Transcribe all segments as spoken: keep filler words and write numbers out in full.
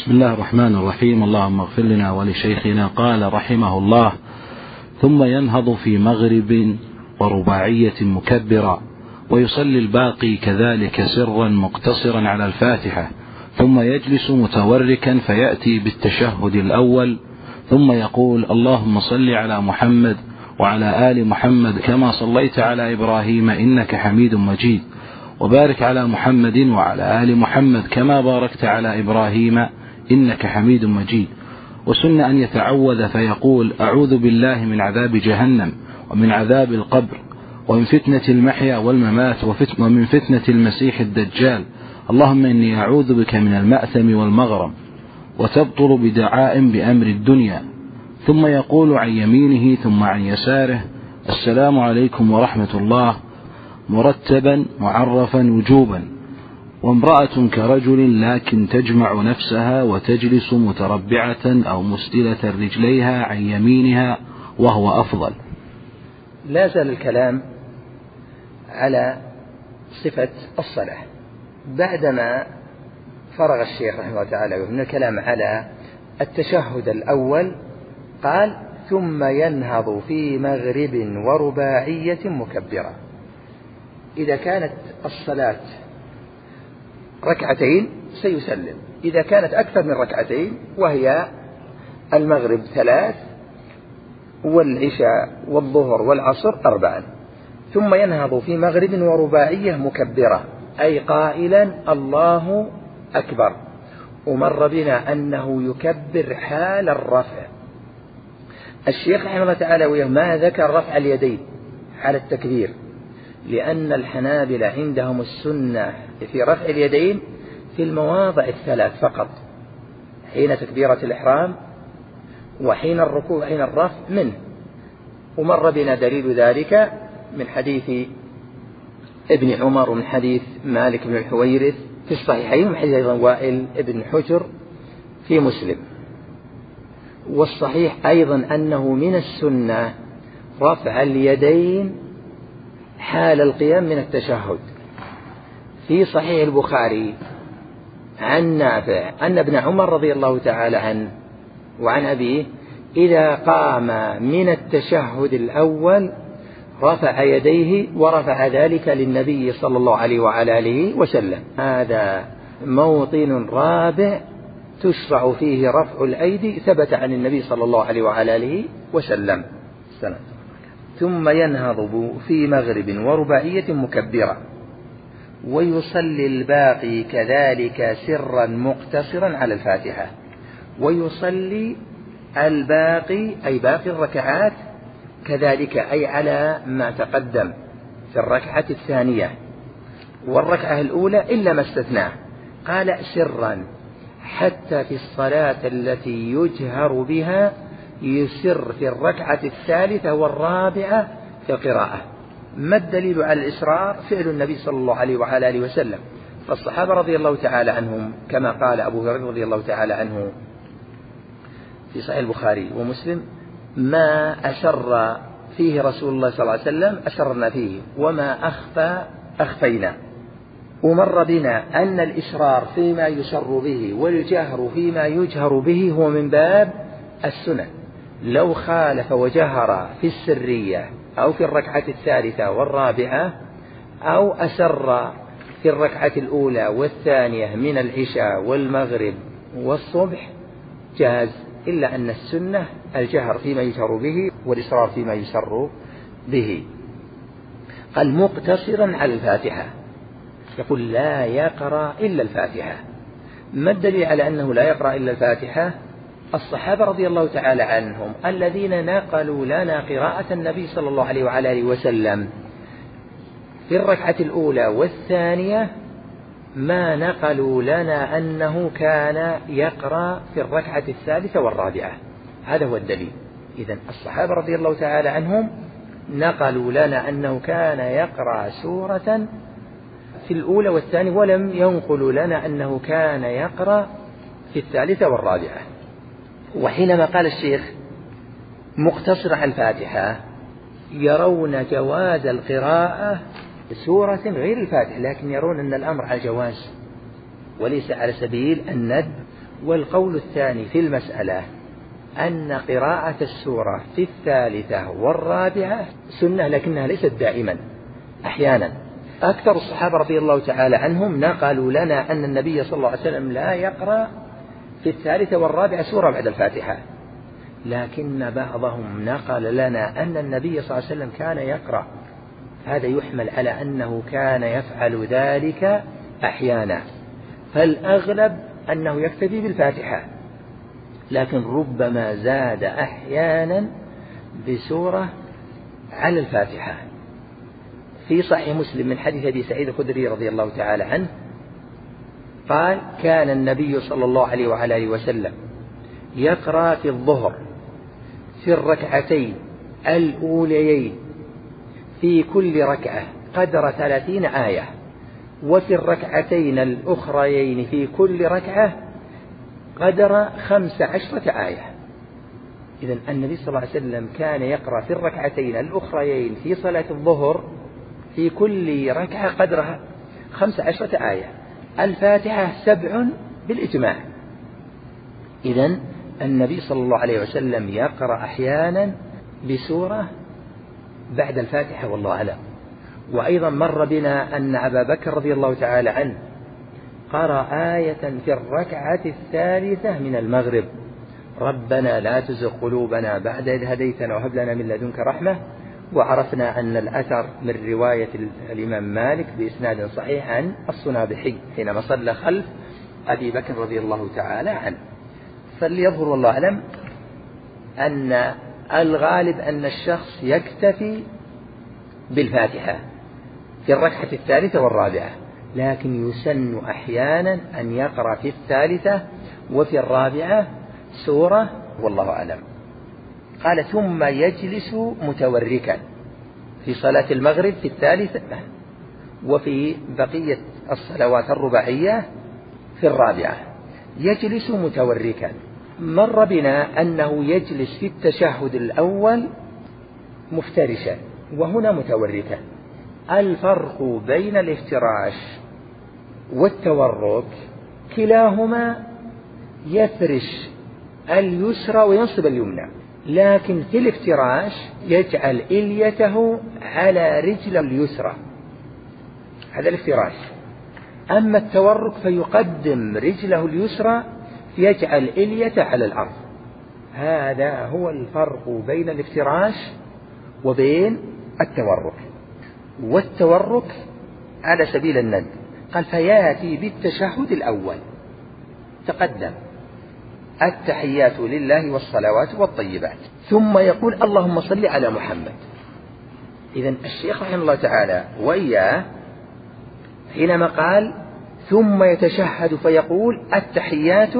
بسم الله الرحمن الرحيم. اللهم اغفر لنا ولشيخنا. قال رحمه الله: ثم ينهض في مغرب ورباعية مكبرا، ويصلي الباقي كذلك سرا مقتصرا على الفاتحة، ثم يجلس متوركا فيأتي بالتشهد الأول، ثم يقول: اللهم صل على محمد وعلى آل محمد كما صليت على إبراهيم إنك حميد مجيد، وبارك على محمد وعلى آل محمد كما باركت على إبراهيم إنك حميد مجيد. وسن أن يتعوذ فيقول: أعوذ بالله من عذاب جهنم ومن عذاب القبر ومن فتنة المحيا والممات ومن فتنة المسيح الدجال، اللهم إني أعوذ بك من المأثم والمغرم. وتبطل بدعاء بأمر الدنيا، ثم يقول عن يمينه ثم عن يساره: السلام عليكم ورحمة الله، مرتبا معرفا وجوبا. وامرأة كرجل لكن تجمع نفسها وتجلس متربعة أو مسدلة رجليها عن يمينها وهو أفضل. لا زال الكلام على صفة الصلاة بعدما فرغ الشيخ رحمه الله تعالى من الكلام على التشهد الأول. قال: ثم ينهض في مغرب ورباعية مكبرة. إذا كانت الصلاة ركعتين سيسلم، إذا كانت أكثر من ركعتين وهي المغرب ثلاث والعشاء والظهر والعصر أربعا. ثم ينهض في مغرب ورباعية مكبرة، أي قائلا الله أكبر. ومر بنا أنه يكبر حال الرفع. الشيخ رحمه الله تعالى وياه ما ذكر رفع اليدين حال التكبير، لأن الحنابلة عندهم السنة في رفع اليدين في المواضع الثلاث فقط، حين تكبيرة الإحرام وحين الركوع وحين الرفع منه. ومر بنا دليل ذلك من حديث ابن عمر ومن حديث مالك بن الحويرث في الصحيحين، ومن حديث أيضا وائل ابن حجر في مسلم. والصحيح أيضا أنه من السنة رفع اليدين حال القيام من التشهد. في صحيح البخاري عن نافع أن ابن عمر رضي الله تعالى عنه وعن أبيه إذا قام من التشهد الأول رفع يديه ورفع ذلك للنبي صلى الله عليه وعلى آله وسلم. هذا موطن رابع تشرع فيه رفع الأيدي، ثبت عن النبي صلى الله عليه وعلى آله وسلم. السلام. ثم ينهض في مغرب ورباعية مكبرة، ويصلي الباقي كذلك سرا مقتصرا على الفاتحة. ويصلي الباقي أي باقي الركعات كذلك، أي على ما تقدم في الركعة الثانية والركعة الأولى إلا ما استثناه. قال سرا، حتى في الصلاة التي يجهر بها يسر في الركعة الثالثة والرابعة في القراءة. ما الدليل على الإسرار؟ فعل النبي صلى الله عليه وعلى آله وسلم. فالصحابة رضي الله تعالى عنهم كما قال أبو هريرة رضي الله تعالى عنه في صحيح البخاري ومسلم: ما أسر فيه رسول الله صلى الله عليه وسلم أسرنا فيه، وما أخفى أخفينا. ومر بنا أن الإسرار فيما يسر به والجهر فيما يجهر به هو من باب السنن. لو خالف وجهر في السرية أو في الركعة الثالثة والرابعة أو أسر في الركعة الأولى والثانية من العشاء والمغرب والصبح جاز، إلا أن السنة الجهر فيما يجهر به والإسرار فيما يسر به. قال مقتصرا على الفاتحة، يقول لا يقرأ إلا الفاتحة. ما الدليل على أنه لا يقرأ إلا الفاتحة؟ الصحابة رضي الله تعالى عنهم الذين نقلوا لنا قراءة النبي صلى الله عليه وعلى آله وسلم في الركعة الأولى والثانية ما نقلوا لنا أنه كان يقرأ في الركعة الثالثة والرابعة. هذا هو الدليل. إذن الصحابة رضي الله تعالى عنهم نقلوا لنا أنه كان يقرأ سورة في الأولى والثانية، ولم ينقلوا لنا أنه كان يقرأ في الثالثة والرابعة. وحينما قال الشيخ مقتصر على الفاتحة يرون جواز القراءة سورة غير الفاتحة، لكن يرون أن الأمر على جواز وليس على سبيل الند والقول الثاني في المسألة أن قراءة السورة في الثالثة والرابعة سنة لكنها ليست دائما، أحيانا. أكثر الصحابة رضي الله تعالى عنهم نقلوا لنا أن النبي صلى الله عليه وسلم لا يقرأ في الثالثة والرابعة سورة بعد الفاتحة، لكن بعضهم نقل لنا أن النبي صلى الله عليه وسلم كان يقرأ. هذا يحمل على أنه كان يفعل ذلك أحيانا، فالأغلب أنه يكتفي بالفاتحة، لكن ربما زاد أحيانا بسورة على الفاتحة. في صحيح مسلم من حديث أبي سعيد الخدري رضي الله تعالى عنه قال: كان النبي صلى الله عليه وعلى آله وسلم يقرأ في الظهر في الركعتين الأوليين في كل ركعة قدر ثلاثين آية، وفي الركعتين الأخريين في كل ركعة قدر خمس عشرة آية. إذن النبي صلى الله عليه وسلم كان يقرأ في الركعتين الأخريين في صلاة الظهر في كل ركعة قدرها خمس عشرة آية. الفاتحة سبع بالإجماع. إذن النبي صلى الله عليه وسلم يقرأ أحيانا بسورة بعد الفاتحة والله أعلم. وأيضا مر بنا أن أبا بكر رضي الله تعالى عنه قرأ آية في الركعة الثالثة من المغرب: ربنا لا تزغ قلوبنا بعد إذ هديتنا وهب لنا من لدنك رحمة. وعرفنا أن الأثر من رواية الإمام مالك بإسناد صحيح عن الصنابحي حينما صلى خلف أبي بكر رضي الله تعالى عنه. فليظهر والله أعلم أن الغالب أن الشخص يكتفي بالفاتحة في الركعة الثالثة والرابعة، لكن يسن أحيانا أن يقرأ في الثالثة وفي الرابعة سورة والله أعلم. قال: ثم يجلس متوركا في صلاة المغرب في الثالثة وفي بقية الصلوات الرباعية في الرابعة يجلس متوركا. مر بنا أنه يجلس في التشهد الأول مفترشا وهنا متوركا. الفرق بين الافتراش والتورك كلاهما يفرش اليسرى وينصب اليمنى، لكن في الافتراش يجعل إليته على رجل اليسرى، هذا الافتراش. أما التورك فيقدم رجله اليسرى يجعل إليته على الأرض. هذا هو الفرق بين الافتراش وبين التورك. والتورك على سبيل الند قال: فياتي بالتشهد الأول تقدم التحيات لله والصلوات والطيبات، ثم يقول: اللهم صل على محمد. إذن الشيخ رحمه الله تعالى وإياه حينما قال ثم يتشهد فيقول التحيات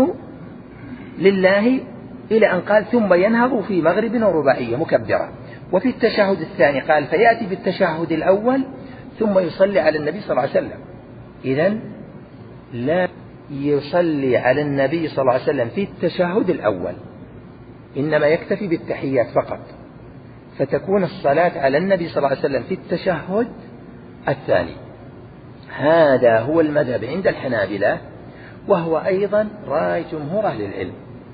لله إلى أن قال ثم ينهض في مغرب ورباعية مكبرة. وفي التشهد الثاني قال: فيأتي بالتشهد الأول ثم يصلي على النبي صلى الله عليه وسلم. إذن لا يصلي على النبي صلى الله عليه وسلم في التشهد الأول، إنما يكتفي بالتحيات فقط، فتكون الصلاة على النبي صلى الله عليه وسلم في التشهد الثاني. هذا هو المذهب عند الحنابلة، وهو أيضا رأي جمهور أهل العلم.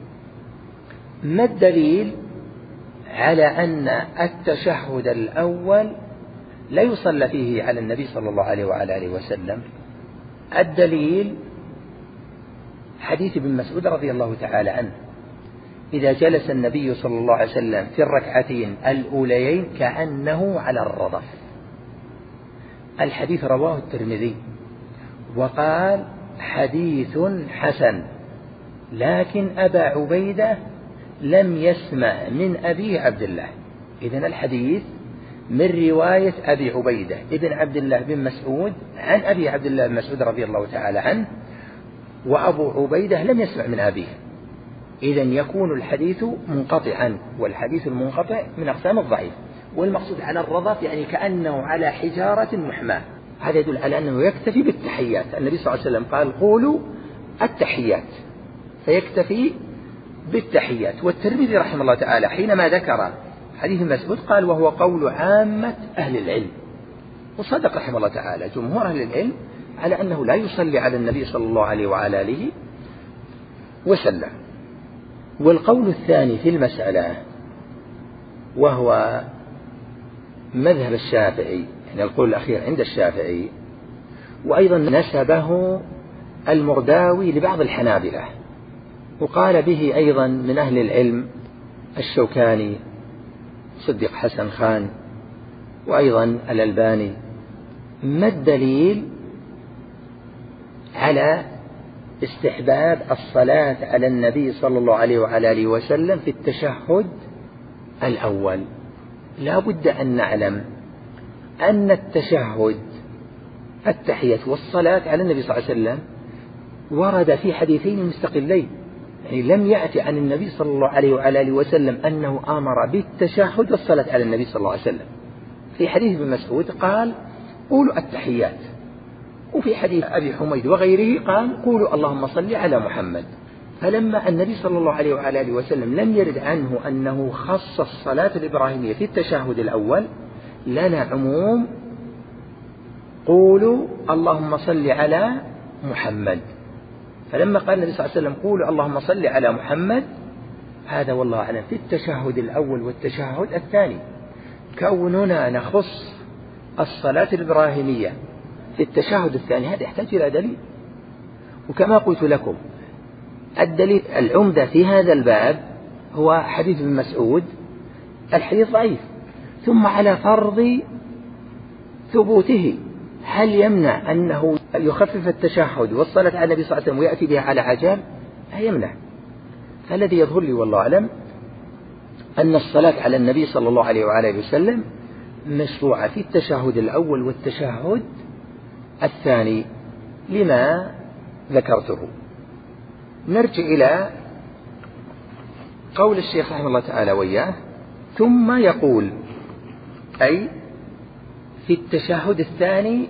ما الدليل على أن التشهد الأول لا يصلى فيه على النبي صلى الله عليه وعلى آله وسلم؟ الدليل حديث ابن مسعود رضي الله تعالى عنه: إذا جلس النبي صلى الله عليه وسلم في الركعتين الأوليين كأنه على الرضف. الحديث رواه الترمذي وقال: حديث حسن، لكن أبا عبيدة لم يسمع من أبي عبد الله. إذن الحديث من رواية أبي عبيدة ابن عبد الله بن مسعود عن أبي عبد الله بن مسعود رضي الله تعالى عنه، وأبو عبيدة لم يسمع من أبيه. إذن يكون الحديث منقطعا، والحديث المنقطع من أقسام الضعيف. والمقصود على الرضف يعني كأنه على حجارة محماة. هذا يدل على أنه يكتفي بالتحيات. النبي صلى الله عليه وسلم قال: قولوا التحيات، فيكتفي بالتحيات. والترمذي رحمه الله تعالى حينما ذكر حديث مسعود قال: وهو قول عامة أهل العلم. وصدق رحمه الله تعالى جمهور أهل العلم على أنه لا يصلي على النبي صلى الله عليه وعلى آله وسلم. والقول الثاني في المسألة وهو مذهب الشافعي، يعني القول الأخير عند الشافعي، وأيضا نسبه المرداوي لبعض الحنابلة، وقال به أيضا من أهل العلم الشوكاني صديق حسن خان وأيضا الألباني. ما الدليل على استحباب الصلاة على النبي صلى الله عليه وعلى آله وسلم في التشهد الأول؟ لا بد أن نعلم أن التشهد التحية والصلاة على النبي صلى الله عليه وسلم ورد في حديثين مستقلين، يعني لم يأتي عن النبي صلى الله عليه وعلى آله وسلم أنه أمر بالتشهد والصلاة على النبي صلى الله عليه وسلم. في حديث ابن مسعود قال قولوا التحيات، وفي حديث أبي حميد وغيره قال قولوا اللهم صل على محمد. فلما النبي صلى الله عليه وعلى آله وسلم لم يرد عنه أنه خص الصلاة الإبراهيمية في التشهد الأول، لنا عموم قولوا اللهم صل على محمد. فلما قال النبي صلى الله عليه وسلم قولوا اللهم صل على محمد، هذا والله أعلم في التشهد الأول والتشهد الثاني. كوننا نخص الصلاة الإبراهيمية في التشهد الثاني هذا يحتاج إلى دليل. وكما قلت لكم الدليل العمدة في هذا الباب هو حديث ابن مسعود، الحديث ضعيف، ثم على فرض ثبوته هل يمنع أنه يخفف التشهد والصلاة على النبي صلى الله عليه وسلم ويأتي بها على عجال؟ لا يمنع. فالذي يظهر لي والله أعلم أن الصلاة على النبي صلى الله عليه وعلى آله وسلم مشروعة في التشهد الأول والتشهد الثاني لما ذكرته. نرجع إلى قول الشيخ رحمه الله تعالى وإياه: ثم يقول، أي في التشهد الثاني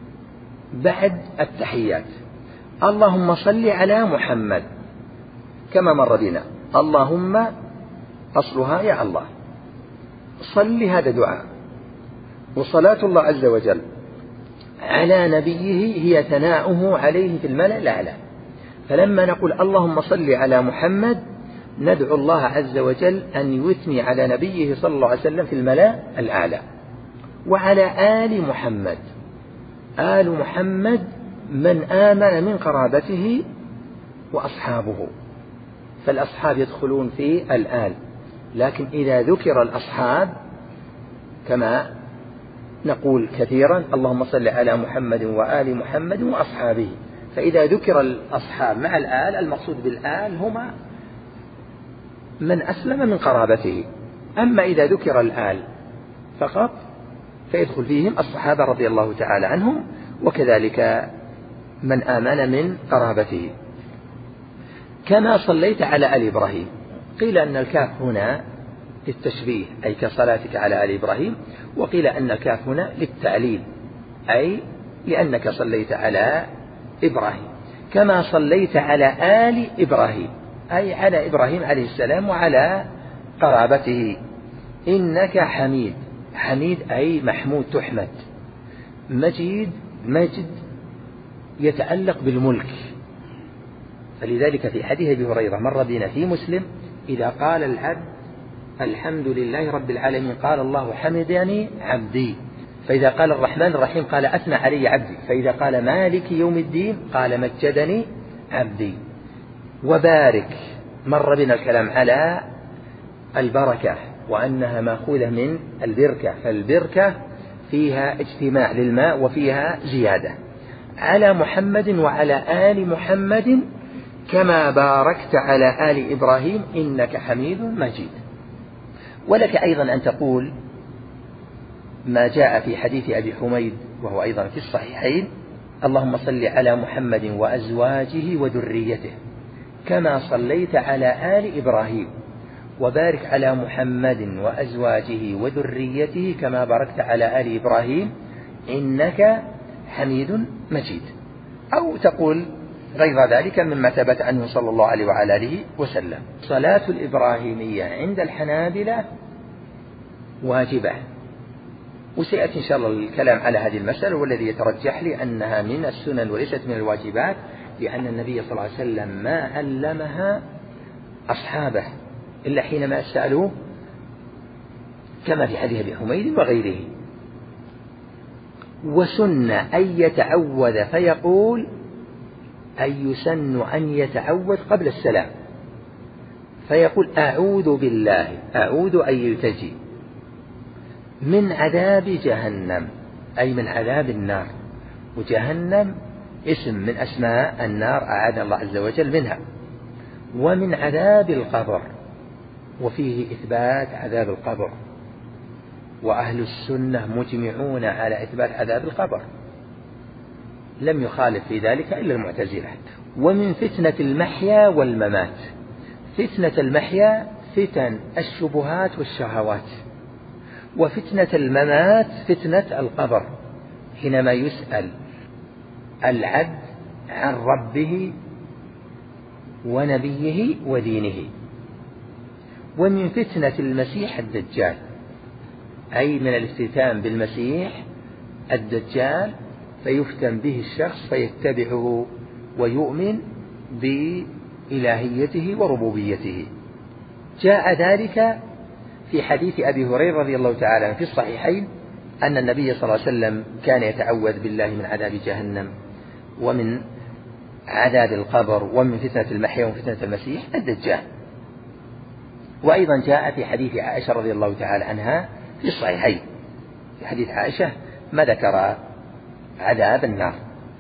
بعد التحيات: اللهم صل على محمد، كما مر بنا. اللهم أصلها يا الله، صل هذا دعاء، وصلاة الله عز وجل على نبيه هي ثناؤه عليه في الملأ الأعلى. فلما نقول اللهم صل على محمد ندعو الله عز وجل أن يثني على نبيه صلى الله عليه وسلم في الملأ الأعلى. وعلى آل محمد، آل محمد من آمن من قرابته وأصحابه، فالأصحاب يدخلون في الآل، لكن إذا ذكر الأصحاب كما نقول كثيرا اللهم صل على محمد وآل محمد وأصحابه، فإذا ذكر الأصحاب مع الآل المقصود بالآل هما من أسلم من قرابته. أما إذا ذكر الآل فقط فيدخل فيهم الصحابة رضي الله تعالى عنهم، وكذلك من آمن من قرابته. كما صليت على آل إبراهيم، قيل أن الكاف هنا للتشبيه أي كصلاتك على آل إبراهيم، وقيل أن الكاف هنا للتعليل أي لأنك صليت على إبراهيم. كما صليت على آل إبراهيم أي على إبراهيم عليه السلام وعلى قرابته. إنك حميد، حميد أي محمود تحمد. مجيد، مجد يتعلق بالملك، فلذلك في حديث أبي هريرة مر بنا في مسلم: إذا قال العبد الحمد لله رب العالمين قال الله حمدني عبدي. فإذا قال الرحمن الرحيم قال أثنى علي عبدي. فإذا قال مالك يوم الدين قال مجدني عبدي. وبارك، مر بنا الكلام على البركة وأنها مأخوذة من البركة، فالبركة فيها اجتماع للماء وفيها زيادة. على محمد وعلى آل محمد كما باركت على آل إبراهيم إنك حميد مجيد. ولك أيضا أن تقول ما جاء في حديث أبي حميد وهو أيضا في الصحيحين: اللهم صل على محمد وأزواجه وذريته كما صليت على آل إبراهيم، وبارك على محمد وأزواجه وذريته كما باركت على آل إبراهيم إنك حميد مجيد. أو تقول غير ذلك مما ثبت عنه صلى الله عليه وعلى آله وسلم. صلاة الإبراهيمية عند الحنابلة واجبة، وسيأتي إن شاء الله الكلام على هذه المسألة، والذي يترجح لي أنها من السنن وليست من الواجبات، لأن النبي صلى الله عليه وسلم ما علمها أصحابه إلا حينما سألوه، كما في حديث أبي حميد وغيره. وسن أن يتعوذ فيقول أي يسن أن يتعوذ قبل السلام، فيقول أعوذ بالله، أعوذ أن يلتجي من عذاب جهنم، أي من عذاب النار، وجهنم اسم من أسماء النار أعاذنا الله عز وجل منها، ومن عذاب القبر، وفيه إثبات عذاب القبر، وأهل السنة مجمعون على إثبات عذاب القبر، لم يخالف في ذلك إلا المعتزلة. ومن فتنة المحيا والممات، فتنة المحيا فتن الشبهات والشهوات، وفتنة الممات فتنة القبر حينما يسأل العبد عن ربه ونبيه ودينه. ومن فتنة المسيح الدجال، أي من الافتتان بالمسيح الدجال، فيفتن به الشخص فيتبعه ويؤمن بإلهيته وربوبيته. جاء ذلك في حديث أبي هريرة رضي الله تعالى عنه في الصحيحين أن النبي صلى الله عليه وسلم كان يتعوذ بالله من عذاب جهنم ومن عذاب القبر ومن فتنة المحيا وفتنة المسيح الدجال. وأيضا جاء في حديث عائشة رضي الله تعالى عنها في الصحيحين، في حديث عائشة ما ذكر عذاب النار.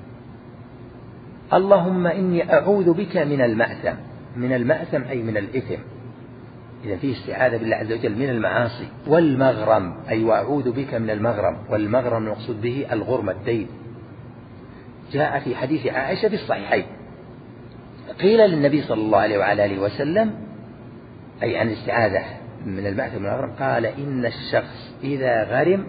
اللهم إني أعوذ بك من المأثم، من المأثم أي من الإثم، إذا فيه استعاذة بالله عز وجل من المعاصي، والمغرم أي وأعوذ بك من المغرم، والمغرم المقصود به الغرم الدين. جاء في حديث عائشة في الصحيحين قيل للنبي صلى الله عليه وعلى آله وسلم أي عن الاستعاذة من المأثم والمغرم، قال إن الشخص إذا غرم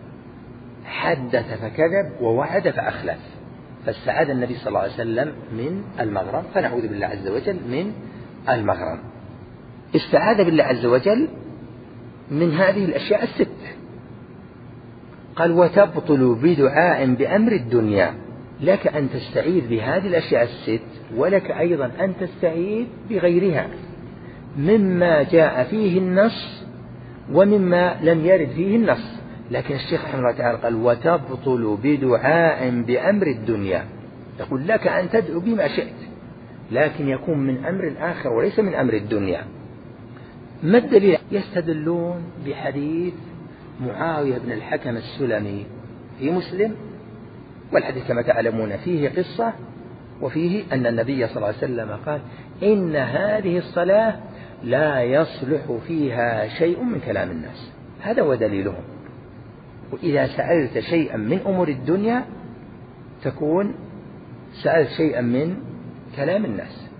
حدث فكذب ووعد فأخلف، فاستعاذ النبي صلى الله عليه وسلم من المغرم، فنعوذ بالله عز وجل من المغرم. استعاذ بالله عز وجل من هذه الأشياء الست. قال وتبطل بدعاء بأمر الدنيا، لك أن تستعيذ بهذه الأشياء الست، ولك أيضا أن تستعيذ بغيرها مما جاء فيه النص ومما لم يرد فيه النص. لكن الشيخ رحمه الله تعالى قال وتبطل بدعاء بأمر الدنيا، يقول لك أن تدعو بما شئت، لكن يكون من أمر الآخر وليس من أمر الدنيا. ما الدليل؟ يستدلون بحديث معاوية بن الحكم السلمي في مسلم، والحديث كما تعلمون فيه قصة، وفيه أن النبي صلى الله عليه وسلم قال إن هذه الصلاة لا يصلح فيها شيء من كلام الناس. هذا هو دليلهم. وإذا سألت شيئا من أمور الدنيا تكون سألت شيئا من كلام الناس.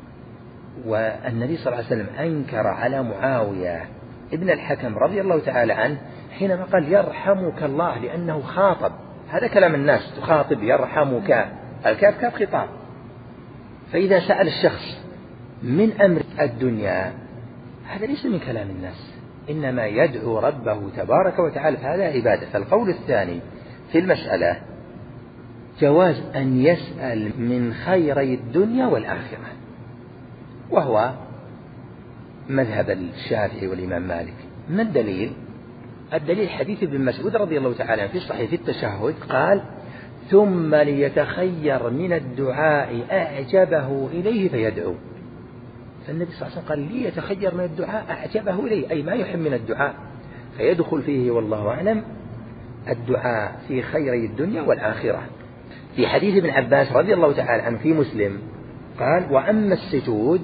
والنبي صلى الله عليه وسلم أنكر على معاوية ابن الحكم رضي الله تعالى عنه حينما قال يرحمك الله، لأنه خاطب، هذا كلام الناس، تخاطب يرحمك، الكاف كاف خطاب. فإذا سأل الشخص من أمر الدنيا هذا ليس من كلام الناس، إنما يدعو ربه تبارك وتعالى، فهذا عبادة. فالقول الثاني في المسألة جواز أن يسأل من خيري الدنيا والآخرة، وهو مذهب الشافعي والإمام مالك. ما الدليل؟ الدليل حديث ابن مسعود رضي الله تعالى عنه في الصحيح في التشهد قال ثم ليتخير من الدعاء أعجبه إليه فيدعو. فالنبي صلى الله عليه وسلم قال ليتخير من الدعاء أعجبه إليه، أي ما يحب من الدعاء، فيدخل فيه والله أعلم الدعاء في خيري الدنيا والآخرة. في حديث ابن عباس رضي الله تعالى عنه في مسلم قال وأما السجود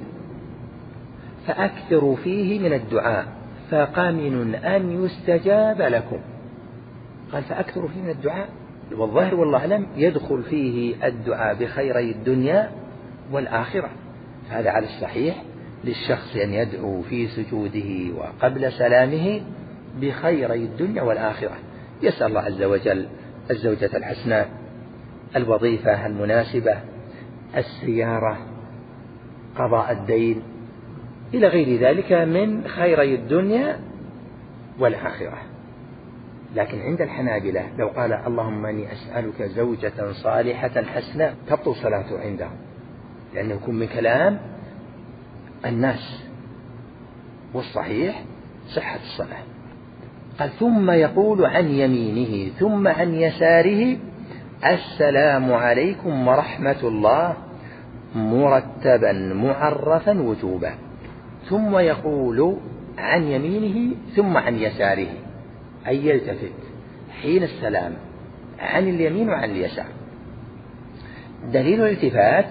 فأكثروا فيه من الدعاء فقامن أن يستجاب لكم. قال فأكثروا فيه من الدعاء، والظاهر والله أعلم يدخل فيه الدعاء بخيري الدنيا والآخرة. هذا على الصحيح للشخص أن يدعو في سجوده وقبل سلامه بخيري الدنيا والآخرة، يسأل الله عز وجل الزوجة الحسناء، الوظيفة المناسبة، السيارة، قضاء الدين، إلى غير ذلك من خيري الدنيا والآخرة. لكن عند الحنابلة لو قال اللهم إني أسألك زوجة صالحة حسناء تبطل صلاته عندهم، لأنه يكون من كلام الناس، والصحيح صحة الصلاة. قال ثم يقول عن يمينه ثم عن يساره السلام عليكم ورحمة الله مرتبا معرفا وجوبا. ثم يقول عن يمينه ثم عن يساره، أي يلتفت حين السلام عن اليمين وعن اليسار. دليل الالتفات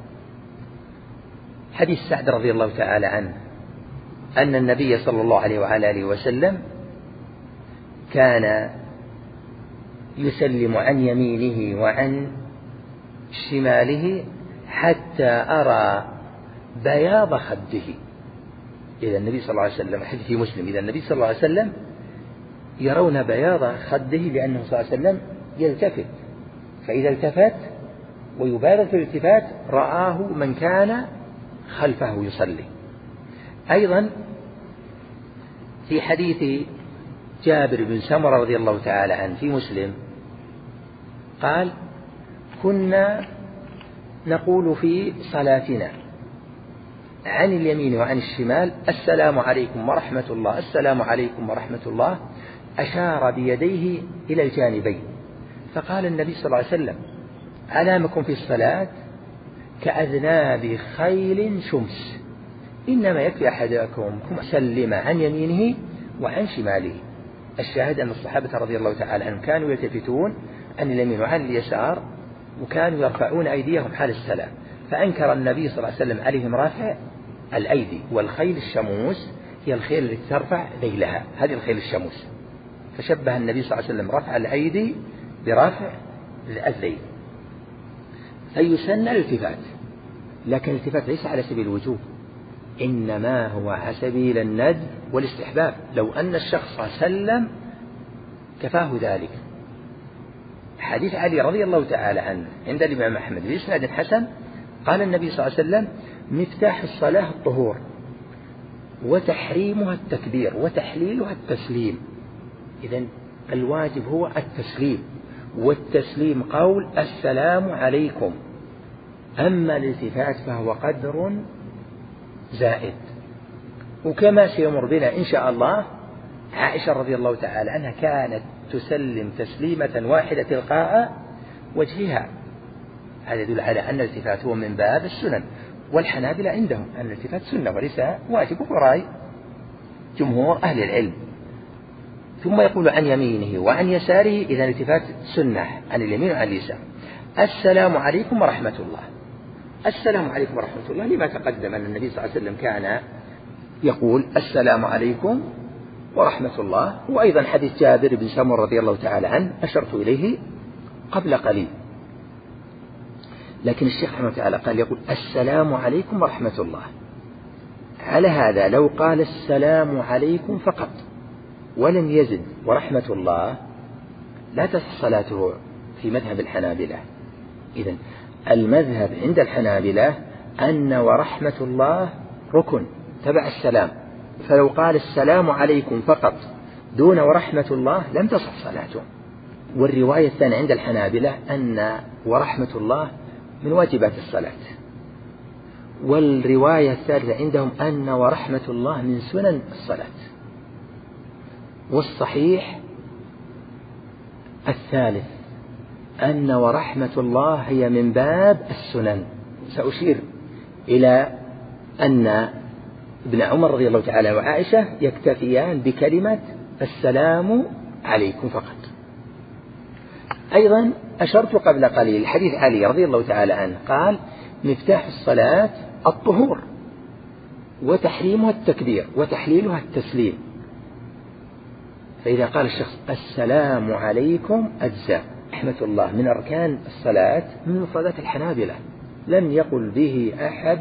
حديث سعد رضي الله تعالى عنه أن النبي صلى الله عليه وعلى آله وسلم كان يسلم عن يمينه وعن شماله حتى أرى بياض خده. إذا النبي صلى الله عليه وسلم، حديث في مسلم، إذا النبي صلى الله عليه وسلم يرون بياض خده لأنه صلى الله عليه وسلم يلتفت، فإذا التفت ويبالغ في الالتفات رآه من كان خلفه يصلي. أيضا في حديث جابر بن سمرة رضي الله تعالى عنه في مسلم قال كنا نقول في صلاتنا عن اليمين وعن الشمال السلام عليكم ورحمة الله السلام عليكم ورحمة الله، أشار بيديه إلى الجانبين، فقال النبي صلى الله عليه وسلم علامكم في الصلاة كأذناب خيل شمس، إنما يكفي أحدكم سلم عن يمينه وعن شماله. الشاهد أن الصحابة رضي الله تعالى عنهم كانوا يلتفتون عن اليمين وعن اليسار، وكانوا يرفعون أيديهم حال السلام، فأنكر النبي صلى الله عليه وسلم عليهم رافع الأيدي. والخيل الشموس هي الخيل التي ترفع ذيلها، هذه الخيل الشموس، فشبه النبي صلى الله عليه وسلم رفع الأيدي برفع الذيل. فيسن الالتفات، لكن الالتفات ليس على سبيل الوجوب، إنما هو على سبيل الندب والاستحباب. لو أن الشخص سلم كفاه ذلك. حديث علي رضي الله تعالى عنه عند الإمام أحمد بإسناد حسن قال النبي صلى الله عليه وسلم مفتاح الصلاة الطهور وتحريمها التكبير وتحليلها التسليم. إذن الواجب هو التسليم، والتسليم قول السلام عليكم، أما الالتفات فهو قدر زائد. وكما سيمر بنا إن شاء الله عائشة رضي الله تعالى عنها كانت تسلم تسليمة واحدة تلقاء وجهها، هذا يدل على أن الالتفات هو من باب السنن، والحنابلة عندهم أن الالتفات سنة وليس واجب، ورأي جمهور أهل العلم. ثم يقول عن يمينه وعن يساره، إذا الالتفات سنة عن اليمين وعن اليسار. السلام عليكم ورحمة الله، السلام عليكم ورحمة الله، لما تقدم أن النبي صلى الله عليه وسلم كان يقول السلام عليكم ورحمة الله. وأيضا حديث جابر بن سمرة رضي الله تعالى عنه أشرت إليه قبل قليل، لكن الشيخ رحمه الله تعالى قال يقول السلام عليكم ورحمة الله. على هذا لو قال السلام عليكم فقط ولم يزد ورحمة الله لا تصح صلاته في مذهب الحنابلة. إذن المذهب عند الحنابلة أن ورحمة الله ركن تبع السلام، فلو قال السلام عليكم فقط دون ورحمة الله لم تصح صلاته. والرواية الثانية عند الحنابلة أن ورحمة الله من واجبات الصلاة، والرواية الثالثة عندهم أن ورحمة الله من سنن الصلاة. والصحيح الثالث أن ورحمة الله هي من باب السنن. سأشير إلى أن ابن عمر رضي الله تعالى وعائشة يكتفيان بكلمة السلام عليكم فقط. أيضا أشرت قبل قليل حديث علي رضي الله تعالى عنه قال مفتاح الصلاة الطهور وتحريمها التكبير وتحليلها التسليم. فإذا قال الشخص السلام عليكم أجزاء. رحمة الله من أركان الصلاة من مفردات الحنابلة، لم يقل به أحد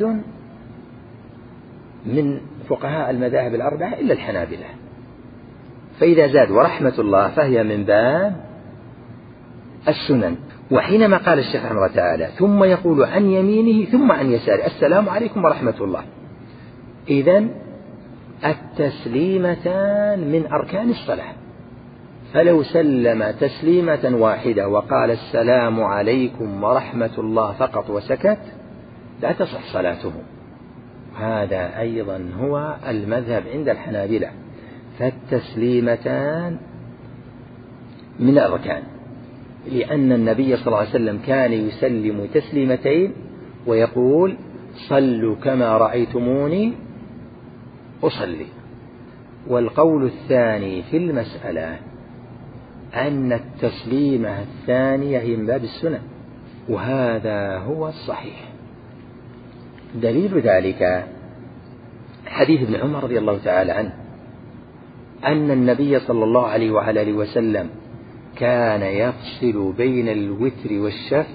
من فقهاء المذاهب الأربعة إلا الحنابلة. فإذا زاد ورحمة الله فهي من باب السنن. وحينما قال الشيخ رحمه الله تعالى ثم يقول عن يمينه ثم عن يساره السلام عليكم ورحمة الله، إذن التسليمتان من أركان الصلاة، فلو سلم تسليمة واحدة وقال السلام عليكم ورحمة الله فقط وسكت لا تصح صلاته. هذا أيضا هو المذهب عند الحنابلة. فالتسليمتان من الأركان، لأن النبي صلى الله عليه وسلم كان يسلم تسليمتين ويقول صلوا كما رأيتموني أصلي. والقول الثاني في المسألة أن التسليمة الثانية هي من باب السنن، وهذا هو الصحيح. دليل ذلك حديث ابن عمر رضي الله تعالى عنه أن النبي صلى الله عليه وعلى آله وسلم كان يفصل بين الوتر والشفع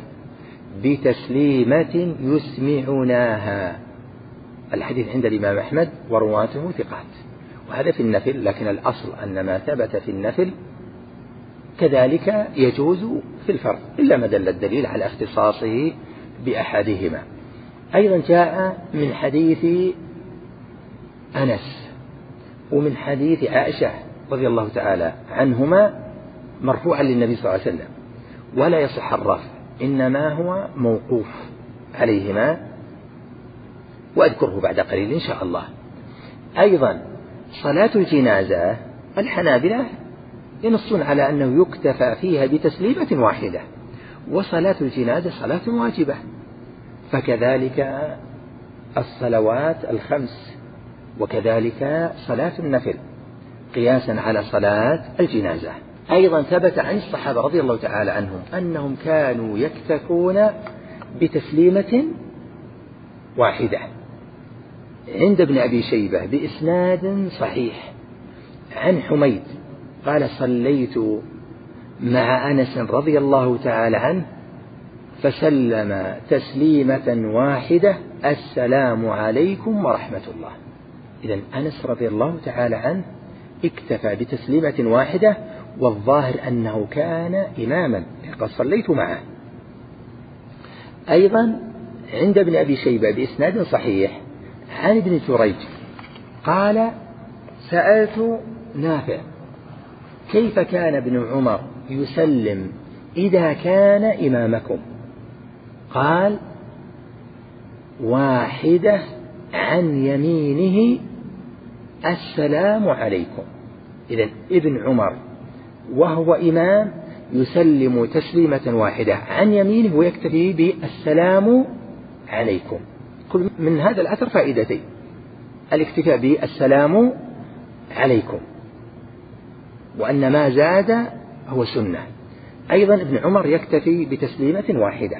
بتسليمة يسمعناها. الحديث عند الإمام أحمد ورواته ثقات، وهذا في النفل، لكن الأصل أن ما ثبت في النفل كذلك يجوز في الفرض، إلا ما دل الدليل على اختصاصه بأحدهما. أيضا جاء من حديث أنس ومن حديث عائشة رضي الله تعالى عنهما مرفوعا للنبي صلى الله عليه وسلم، ولا يصح الرفع، إنما هو موقوف عليهما، وأذكره بعد قليل إن شاء الله. أيضا صلاة الجنازة الحنابلة ينصون على أنه يكتفى فيها بتسليمة واحدة، وصلاة الجنازة صلاة واجبة، فكذلك الصلوات الخمس، وكذلك صلاة النفل قياسا على صلاة الجنازة. أيضا ثبت عن الصحابة رضي الله تعالى عنهم أنهم كانوا يكتفون بتسليمة واحدة. عند ابن أبي شيبة بإسناد صحيح عن حميد قال صليت مع أنس رضي الله تعالى عنه فسلم تسليمة واحدة السلام عليكم ورحمة الله. إذن أنس رضي الله تعالى عنه اكتفى بتسليمة واحدة، والظاهر أنه كان إماما قد صليت معه. أيضا عند ابن أبي شيبة بإسناد صحيح عن ابن جريج قال سألت نافع كيف كان ابن عمر يسلم إذا كان إمامكم؟ قال واحدة عن يمينه السلام عليكم. إذن ابن عمر وهو إمام يسلم تسليمة واحدة عن يمينه ويكتفي بالسلام عليكم. من هذا الأثر فائدتين: الاكتفاء بالسلام عليكم، وأن ما زاد هو سنة. أيضا ابن عمر يكتفي بتسليمة واحدة.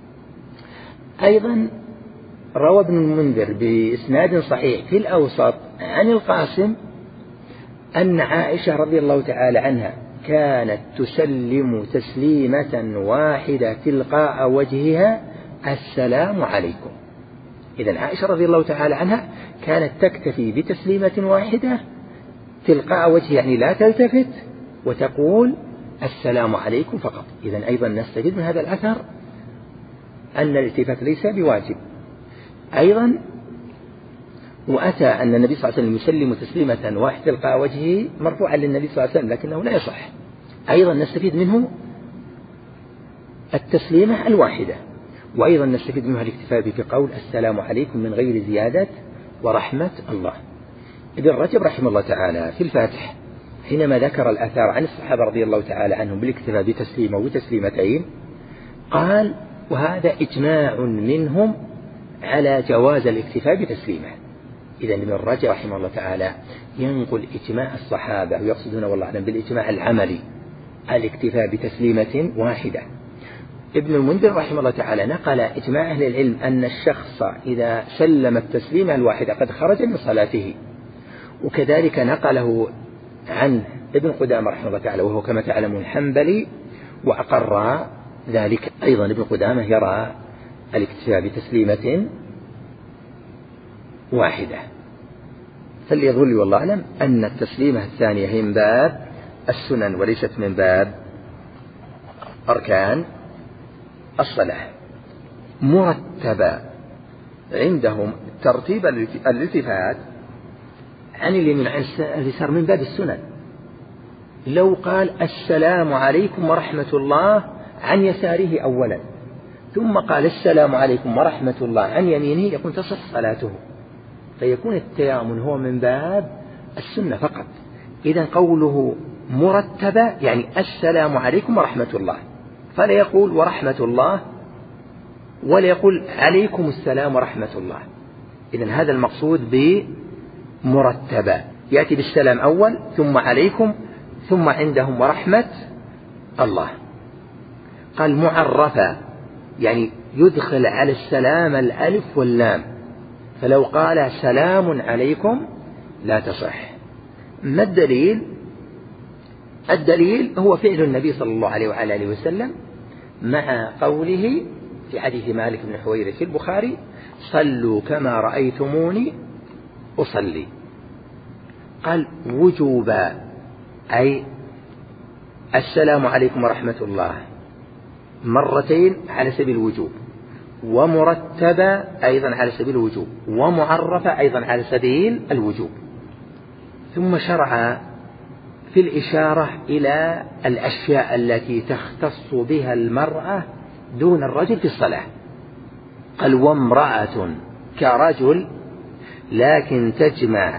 أيضا روى ابن المنذر بإسناد صحيح في الأوسط عن القاسم أن عائشة رضي الله تعالى عنها كانت تسلم تسليمة واحدة تلقاء وجهها السلام عليكم. إذن عائشة رضي الله تعالى عنها كانت تكتفي بتسليمة واحدة تلقاء وجه، يعني لا تلتفت، وتقول السلام عليكم فقط. إذن أيضا نستفيد من هذا الأثر أن الالتفات ليس بواجب. أيضا وأتى أن النبي صلى الله عليه وسلم يسلم تسليمة واحدة تلقاء وجهه مرفوعا للنبي صلى الله عليه وسلم، لكنه لا يصح. أيضا نستفيد منه التسليمة الواحدة، وأيضا نستفيد منها الاكتفاء بقول السلام عليكم من غير زيادة ورحمة الله. ابن رجب رحمه الله تعالى في الفاتح حينما ذكر الآثار عن الصحابة رضي الله تعالى عنهم بالاكتفاء بتسليمة وتسليمتين قال وهذا إجماع منهم على جواز الاكتفاء بتسليمة. إذن ابن رجب رحمه الله تعالى ينقل إجماع الصحابة، ويقصدون والله أعلم بالإجماع العملي الاكتفاء بتسليمة واحدة. ابن المنذر رحمه الله تعالى نقل إجماع أهل العلم أن الشخص إذا سلم التسليمة الواحدة قد خرج من صلاته، وكذلك نقله عن ابن قدامة رحمه الله تعالى وهو كما تعلمون حنبلي وأقر ذلك. أيضا ابن قدامة يرى الاكتفاء بتسليمة واحدة، فليظهر لي والله أعلم أن التسليمة الثانية هي من باب السنن وليست من باب أركان الصلاة. مرتبة عندهم ترتيب الالتفات عن اليمين عن اليسار من باب السنن. لو قال السلام عليكم ورحمة الله عن يساره أولا، ثم قال السلام عليكم ورحمة الله عن يمينه، يكون تصح صلاته، فيكون التيامن هو من باب السنة فقط. إذن قوله مرتبة يعني السلام عليكم ورحمة الله، فلا يقول ورحمة الله ولا يقول عليكم السلام ورحمة الله. إذن هذا المقصود بمرتبة، يأتي بالسلام أول ثم عليكم ثم عندهم ورحمة الله. قال معرفة يعني يدخل على السلام الألف واللام، فلو قال سلام عليكم لا تصح. ما الدليل؟ الدليل هو فعل النبي صلى الله عليه وعلى آله وسلم مع قوله في حديث مالك بن حويرث في البخاري صلوا كما رأيتموني أصلي. قال وجوبا أي السلام عليكم ورحمة الله مرتين على سبيل الوجوب، ومرتبة أيضا على سبيل الوجوب، ومعرفة أيضا على سبيل الوجوب. ثم شرع في الإشارة إلى الأشياء التي تختص بها المرأة دون الرجل في الصلاة. قال وامرأة كرجل لكن تجمع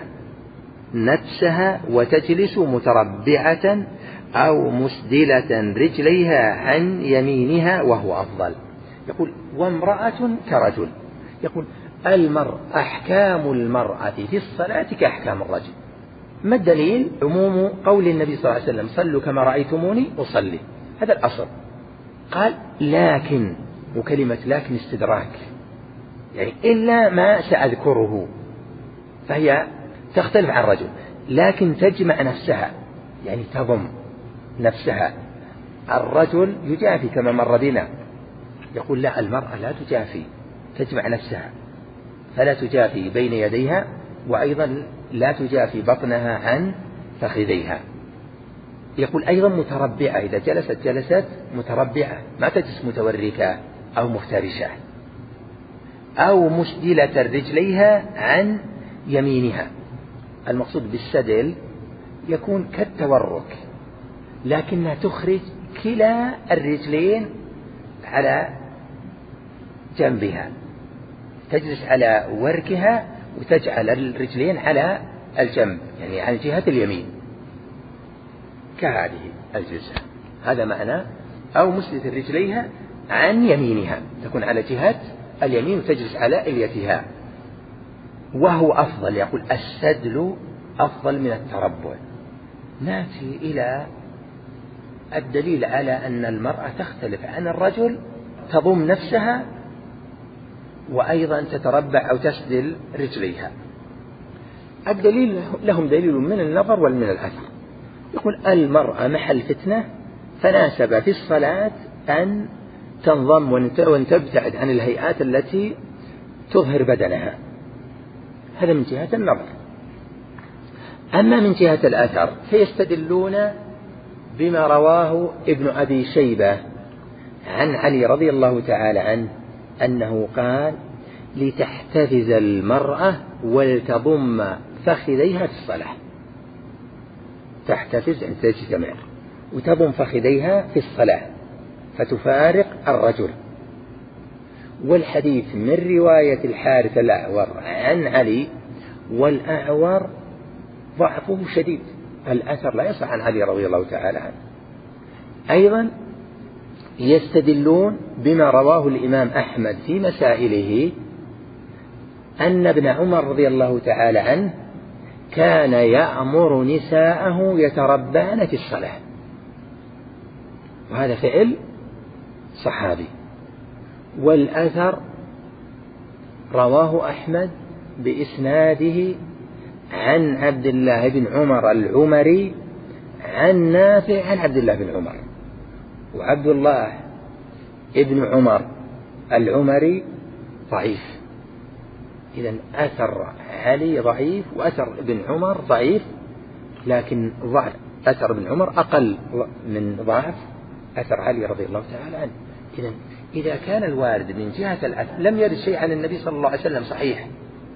نفسها وتجلس متربعة أو مسدلة رجليها عن يمينها وهو أفضل. يقول وامرأة كرجل، يقول المرء أحكام المرأة في الصلاة كأحكام الرجل. ما الدليل؟ عموم قول النبي صلى الله عليه وسلم صلوا كما رأيتموني أصلي، هذا الأصل. قال لكن، وكلمة لكن استدراك، يعني إلا ما سأذكره، فهي تختلف عن الرجل. لكن تجمع نفسها يعني تضم نفسها. الرجل يجافي كما مر بنا، يقول لا، المرأة لا تجافي، تجمع نفسها، فلا تجافي بين يديها، وأيضا لا تجافي بطنها عن فخذيها. يقول أيضا متربعة، إذا جلست جلست متربعة، ما تجلس متوركة أو مفترشة. أو مسدلة رجليها عن يمينها. المقصود بالسدل يكون كالتورك، لكنها تخرج كلا الرجلين على جنبها، تجلس على وركها وتجعل الرجلين على الجنب، يعني على جهة اليمين كهذه الجلسة. هذا معنى أو مسدلة رجليها عن يمينها، تكون على جهة اليمين وتجلس على إليتها، وهو أفضل. يقول السدل أفضل من التربع. نأتي إلى الدليل على أن المرأة تختلف عن الرجل، تضم نفسها وأيضا تتربع أو تسدل رجليها. الدليل لهم دليل من النظر ومن الأثر. يقول المرأة محل فتنة، فناسب في الصلاة أن تنضم وأن تبتعد عن الهيئات التي تظهر بدنها. هذا من جهة النظر. أما من جهة الأثر فيستدلون بما رواه ابن أبي شيبة عن علي رضي الله تعالى عنه أنه قال لتحتفز المرأة ولتضم فخذيها في الصلاة. تحتفز أن تجتمع وتضم فخذيها في الصلاة فتفارق الرجل. والحديث من رواية الحارث الأعور عن علي، والأعور ضعفه شديد، الأثر لا يصح عن علي رضي الله تعالى عنه. أيضا يستدلون بما رواه الإمام أحمد في مسائله أن ابن عمر رضي الله تعالى عنه كان يأمر نساءه يتربعن في الصلاة، وهذا فعل صحابي. والأثر رواه أحمد بإسناده عن عبد الله بن عمر العمري عن نافع عن عبد الله بن عمر، وعبد الله ابن عمر العمري ضعيف. إذن أثر علي ضعيف وأثر ابن عمر ضعيف، لكن ضعف أثر ابن عمر أقل من ضعف أثر علي رضي الله تعالى عنه. إذن إذا كان الوارد من جهة الأثر لم يرد شيء عن النبي صلى الله عليه وسلم صحيح،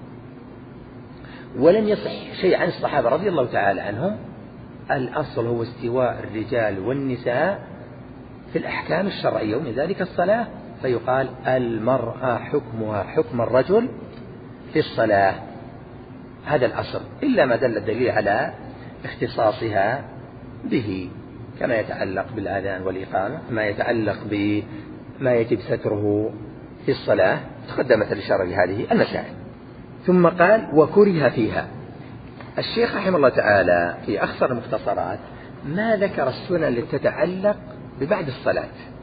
ولم يصح شيء عن الصحابة رضي الله تعالى عنهم، الأصل هو استواء الرجال والنساء في الأحكام الشرعية، ومن ذلك الصلاة فيقال المرأة حكمها حكم الرجل في الصلاة، هذا الأصل، إلا ما دل الدليل على اختصاصها به كما يتعلق بالآذان والإقامة، ما يتعلق بما يجب ستره في الصلاة، تقدمت الإشارة لهذه المسائل. ثم قال وكره فيها. الشيخ رحمه الله تعالى في أخصر المختصرات ما ذكر السنن التي تتعلق ببعد الصلاة،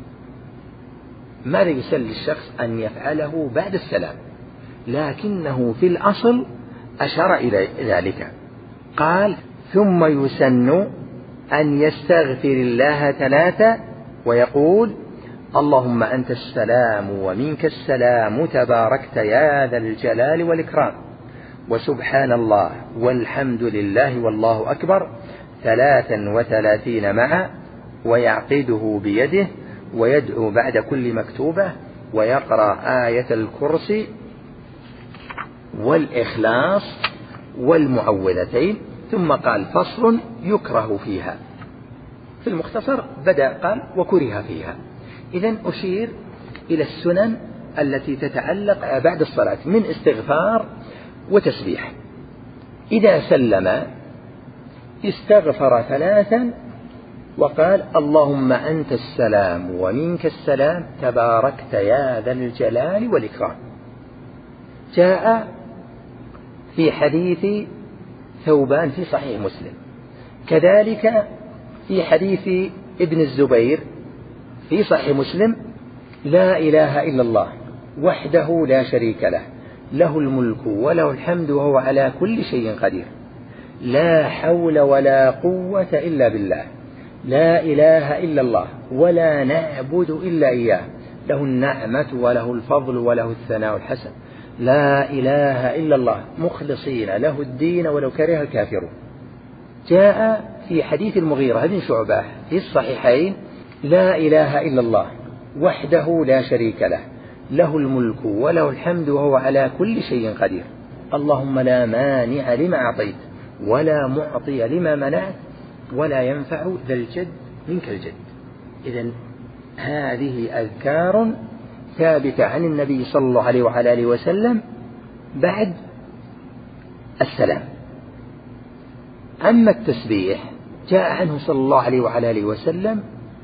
ماذا يسن للشخص أن يفعله بعد السلام، لكنه في الأصل أشار إلى ذلك. قال ثم يسن أن يستغفر الله ثلاثة ويقول اللهم أنت السلام ومنك السلام تباركت يا ذا الجلال والإكرام، وسبحان الله والحمد لله والله أكبر ثلاثا وثلاثين معا، ويعقده بيده ويدعو بعد كل مكتوبة، ويقرأ آية الكرسي والإخلاص والمعوذتين. ثم قال فصل يكره فيها. في المختصر بدأ قال وكره فيها. إذن أشير إلى السنن التي تتعلق بعد الصلاة من استغفار وتسبيح. إذا سلم استغفر ثلاثا وقال اللهم أنت السلام ومنك السلام تباركت يا ذا الجلال والإكرام. جاء في حديث ثوبان في صحيح مسلم، كذلك في حديث ابن الزبير في صحيح مسلم لا إله إلا الله وحده لا شريك له له الملك وله الحمد وهو على كل شيء قدير، لا حول ولا قوة إلا بالله، لا إله إلا الله ولا نعبد إلا إياه، له النعمة وله الفضل وله الثناء الحسن، لا إله إلا الله مخلصين له الدين ولو كره الكافرون. جاء في حديث المغيرة بن شعبة في الصحيحين لا إله إلا الله وحده لا شريك له له الملك وله الحمد وهو على كل شيء قدير، اللهم لا مانع لما أعطيت ولا معطي لما منعت ولا ينفع ذا الجد منك الجد. إذن هذه أذكار ثابتة عن النبي صلى الله عليه وعلى آله وسلم بعد السلام. أما التسبيح جاء عنه صلى الله عليه وعلى آله وسلم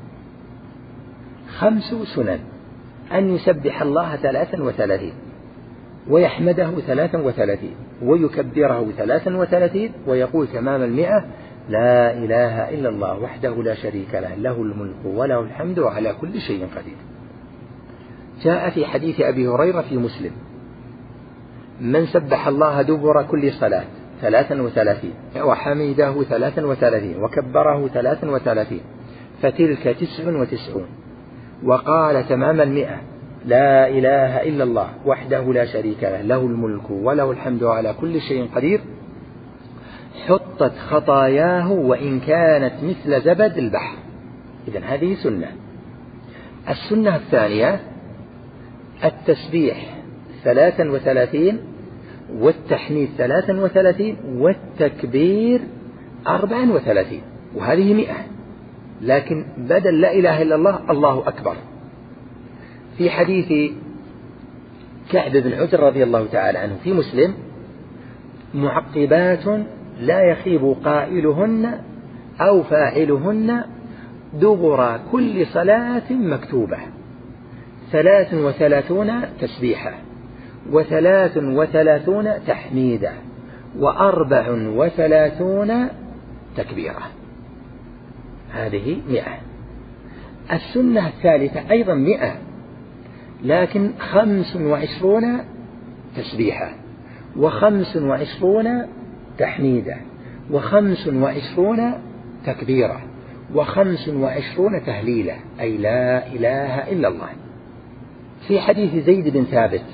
خمس سنن: أن يسبح الله ثلاثا وثلاثين، ويحمده ثلاثا وثلاثين، ويكبره ثلاثا وثلاثين، ويقول تمام المئة لا إله إلا الله وحده لا شريك له له الملك وله الحمد وعلى كل شيء قدير. جاء في حديث أبي هريرة في مسلم من سبح الله دبر كل صلاة ثلاثا وثلاثين، وحمده ثلاثا وثلاثين، وكبره ثلاثا وثلاثين، فتلك تسع وتسعون، وقال تمام المئة لا إله إلا الله وحده لا شريك له له الملك وله الحمد وعلى كل شيء قدير، حطت خطاياه وإن كانت مثل زبد البحر. إذن هذه سنة. السنة الثانية التسبيح ثلاثا وثلاثين، والتحميد ثلاثا وثلاثين، والتكبير أربعا وثلاثين، وهذه مئة، لكن بدل لا إله إلا الله الله أكبر. في حديث كعب بن عجر رضي الله تعالى عنه في مسلم معقبات لا يخيب قائلهن أو فاعلهن دبر كل صلاة مكتوبة، ثلاث وثلاثون تسبيحة، وثلاث وثلاثون تحميدة، وأربع وثلاثون تكبيرة، هذه مئة. السنة الثالثة أيضا مئة، لكن خمس وعشرون تسبيحة، وخمس وعشرون تحميدة، وخمس وعشرون تكبيرة، وخمس وعشرون تهليلة، أي لا إله إلا الله. في حديث زيد بن ثابت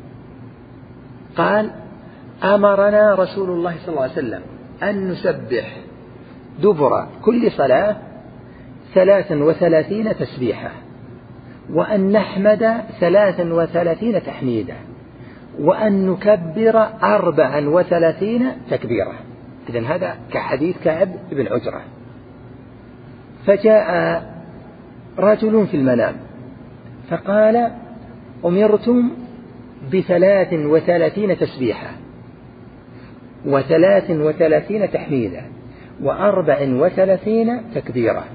قال أمرنا رسول الله صلى الله عليه وسلم أن نسبح دبر كل صلاة ثلاثا وثلاثين تسبيحة، وأن نحمد ثلاثا وثلاثين تحميدة، وأن نكبر أربعا وثلاثين تكبيرة. إذن هذا كحديث كعب بن عجرة. فجاء رجل في المنام فقال أمرتم بثلاث وثلاثين تسبيحة وثلاث وثلاثين تحميدا وأربع وثلاثين تكبيرة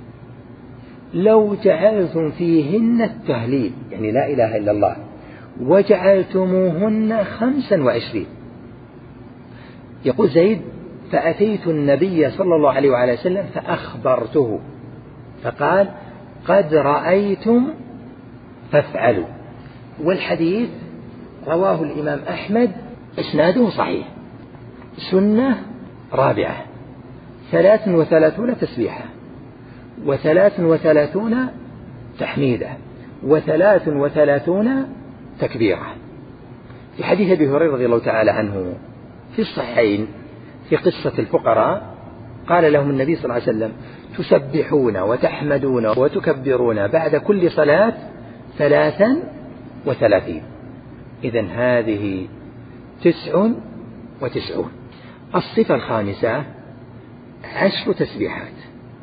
لو جعلتم فيهن التهليل يعني لا إله إلا الله وجعلتموهن خمسا وعشرين. يقول زيد فأتيت النبي صلى الله عليه وعلى وسلم فأخبرته فقال قد رأيتم فافعلوا. والحديث رواه الإمام أحمد إسناده صحيح. سنة رابعة ثلاث وثلاثون تسبيحة وثلاث وثلاثون تحميدة وثلاث وثلاثون تكبيرة. في حديث أبي هريرة رضي الله تعالى عنه في الصحيحين في قصة الفقراء قال لهم النبي صلى الله عليه وسلم تسبحون وتحمدون وتكبرون بعد كل صلاة ثلاثا وثلاثين. إذن هذه تسع وتسعون. الصفة الخامسة عشر تسبيحات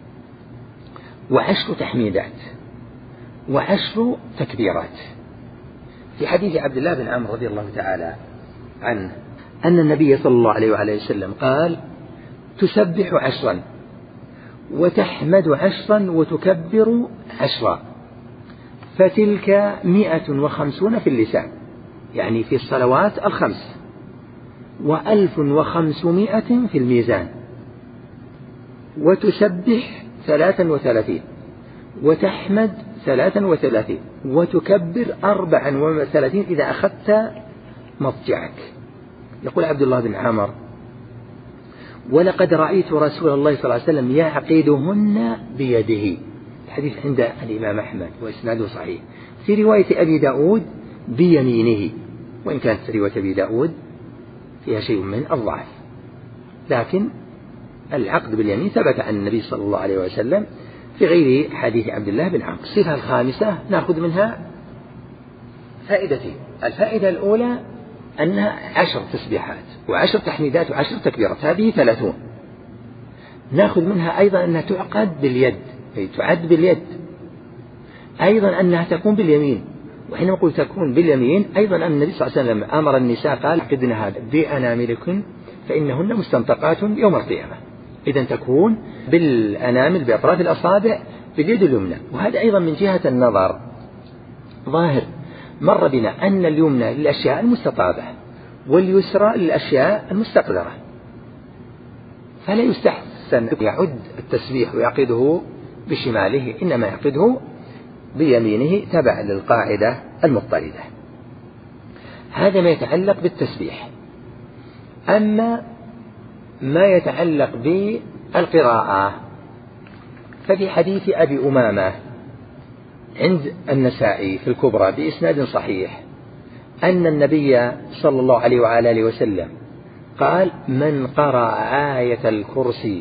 وعشر تحميدات وعشر تكبيرات. في حديث عبد الله بن عمرو رضي الله تعالى عنه أن النبي صلى الله عليه وعلى وسلم قال تسبح عشرا وتحمد عشرا وتكبر عشرا فتلك مئة وخمسون في اللسان يعني في الصلوات الخمس وألف وخمسمائة في الميزان وتسبح ثلاثا وثلاثين وتحمد ثلاثا وثلاثين وتكبر أربعا وثلاثين إذا أخذت مضجعك. يقول عبد الله بن عمر ولقد رأيت رسول الله صلى الله عليه وسلم يعقدهن بيده. الحديث عند الإمام أحمد وإسناده صحيح. في رواية أبي داود بيمينه وإن كانت رواية أبي داود فيها شيء من الضعف لكن العقد باليمين ثبت عن النبي صلى الله عليه وسلم في غير حديث عبد الله بن عمرو. الصفة الخامسة نأخذ منها فائدتين. الفائدة الأولى أنها عشر تسبيحات وعشر تحميدات وعشر تكبيرات هذه ثلاثون. نأخذ منها أيضا أنها تعقد باليد أي تعد باليد. أيضا أنها تكون باليمين وحينما نقول تكون باليمين أيضا أن النبي صلى الله عليه وسلم أمر النساء قال عقدن هذا بأناملكن فإنهن مستنطقات يوم القيامة. إذن تكون بالأنامل بأطراف الأصابع باليد اليمنى. وهذا أيضا من جهة النظر ظاهر مر بنا أن اليمنى للأشياء المستطابة واليسرى للأشياء المستقدرة فلا يستحسن يعد التسبيح ويعقده بشماله إنما يعقده بيمينه تبع للقاعدة المضطردة. هذا ما يتعلق بالتسبيح. أما ما يتعلق بالقراءة ففي حديث أبي أمامة عند النسائي في الكبرى بإسناد صحيح أن النبي صلى الله عليه وعلى آله وسلم قال من قرأ آية الكرسي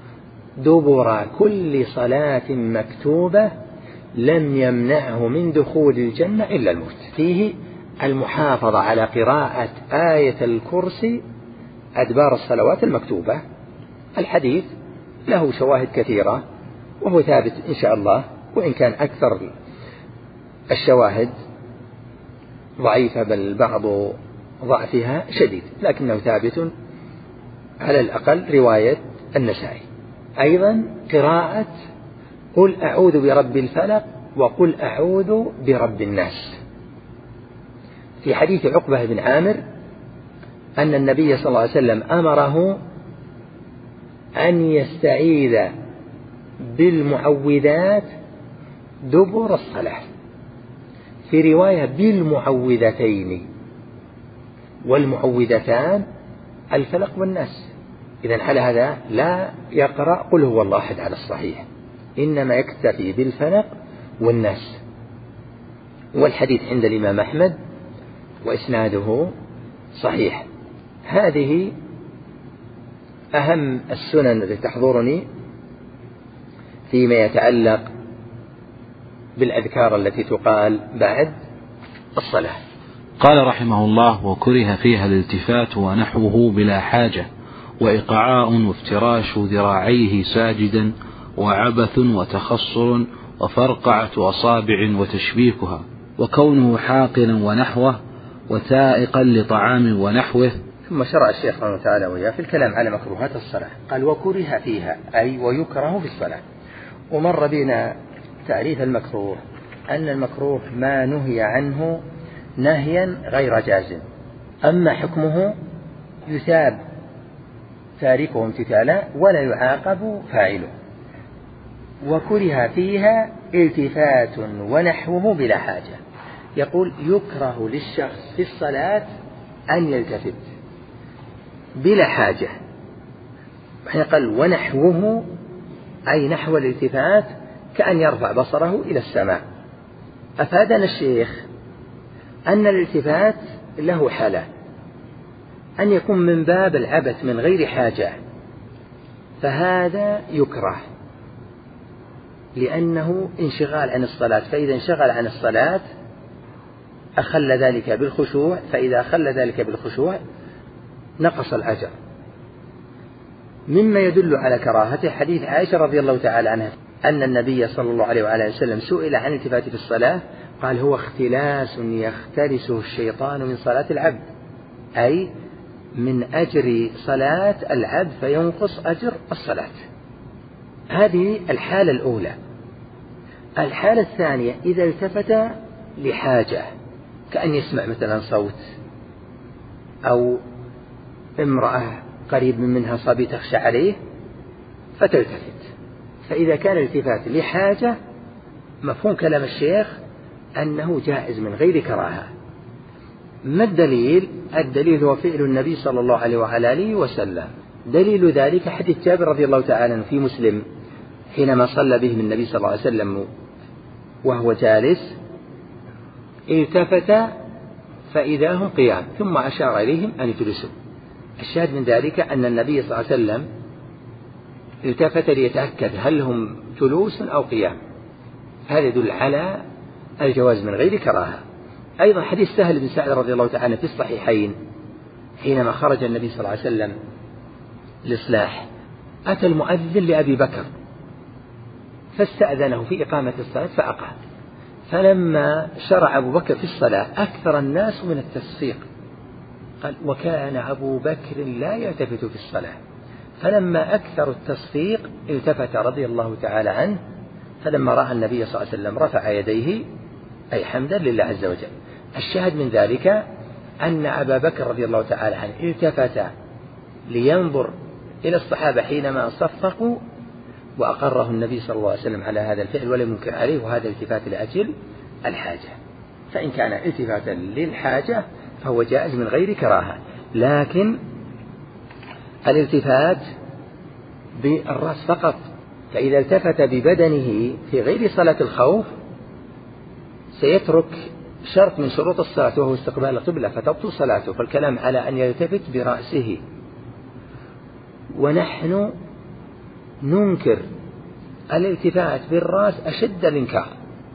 دبر كل صلاة مكتوبة لم يمنعه من دخول الجنة إلا الموت. فيه المحافظة على قراءة آية الكرسي أدبار الصلوات المكتوبة. الحديث له شواهد كثيرة وهو ثابت إن شاء الله وإن كان أكثر الشواهد ضعيفة بل بعض ضعفها شديد لكنه ثابت على الأقل رواية النسائي. أيضا قراءة قل أعوذ برب الفلق وقل أعوذ برب الناس. في حديث عقبة بن عامر أن النبي صلى الله عليه وسلم أمره أن يستعيذ بالمعوذات دبر الصلاة في رواية بالمعوذتين والمعوذتان الفلق والناس. إذن على هذا لا يقرأ قل هو الله أحد على الصحيح إنما يكتفي بالفلق والناس. والحديث عند الإمام أحمد وإسناده صحيح. هذه أهم السنن التي تحضرني فيما يتعلق بالأذكار التي تقال بعد الصلاة. قال رحمه الله وكره فيها الالتفات ونحوه بلا حاجة وإقعاء وافتراش ذراعيه ساجدا وعبث وتخصر وفرقعة أصابع وتشبيكها وكونه حاقلا ونحوه وسائقا لطعام ونحوه. ثم شرع الشيخ رحمه الله تعالى وياه في الكلام على مكروهات الصلاة، قال وكره فيها أي ويكره في الصلاة. ومر بنا تعريف المكروه أن المكروه ما نهي عنه نهيا غير جازم، أما حكمه يثاب تاركه امتثالا ولا يعاقب فاعله. وكره فيها التفات ونحوه بلا حاجة، يقول يكره للشخص في الصلاة أن يلتفت بلا حاجة، وحين قال ونحوه أي نحو الالتفات كأن يرفع بصره إلى السماء. أفادنا الشيخ أن الالتفات له حالة، أن يكون من باب العبث من غير حاجة، فهذا يكره لأنه انشغال عن الصلاة، فإذا انشغل عن الصلاة أخل ذلك بالخشوع، فإذا أخل ذلك بالخشوع نقص الأجر. مما يدل على كراهته حديث عائشة رضي الله تعالى عنها أن النبي صلى الله عليه وآله وسلم سئل عن الالتفات في الصلاة قال هو اختلاس يختلسه الشيطان من صلاة العبد، أي من أجر صلاة العبد فينقص أجر الصلاة. هذه الحالة الأولى. الحالة الثانية إذا التفت لحاجة، كأن يسمع مثلا صوت أو امرأة قريب منها صبي تخشى عليه فتلتفت، فإذا كان الالتفات لحاجة مفهوم كلام الشيخ أنه جائز من غير كراهة. ما الدليل؟ الدليل هو فعل النبي صلى الله عليه وعلى آله وسلم. دليل ذلك حديث جابر رضي الله تعالى عنه في مسلم حينما صلى بهم النبي صلى الله عليه وسلم وهو جالس التفت فإذا هم قيام ثم أشار إليهم أن يجلسوا. الشاهد من ذلك أن النبي صلى الله عليه وسلم التفت ليتأكد هل هم جلوس أو قيام، هذا يدل على الجواز من غير كراهة. أيضا حديث سهل بن سعد رضي الله تعالى في الصحيحين حينما خرج النبي صلى الله عليه وسلم للإصلاح أتى المؤذن لأبي بكر فاستأذنه في إقامة الصلاة فأقام، فلما شرع أبو بكر في الصلاة أكثر الناس من التصفيق، قال وكان أبو بكر لا يلتفت في الصلاة، فلما أكثر التصفيق التفت رضي الله تعالى عنه، فلما رأى النبي صلى الله عليه وسلم رفع يديه أي حمدا لله عز وجل. الشاهد من ذلك أن أبا بكر رضي الله تعالى عنه التفت لينظر إلى الصحابة حينما صفقوا، وأقره النبي صلى الله عليه وسلم على هذا الفعل ولم ينكر عليه، وهذا التفات لأجل الحاجة. فإن كان التفاتا للحاجة فهو جائز من غير كراهة، لكن الالتفات بالرأس فقط، فإذا التفت ببدنه في غير صلاة الخوف سيترك شرط من شروط الصلاة وهو استقبال القبلة فتبطل صلاته، فالكلام على أن يلتفت برأسه. ونحن ننكر الالتفات بالرأس أشد الإنكار،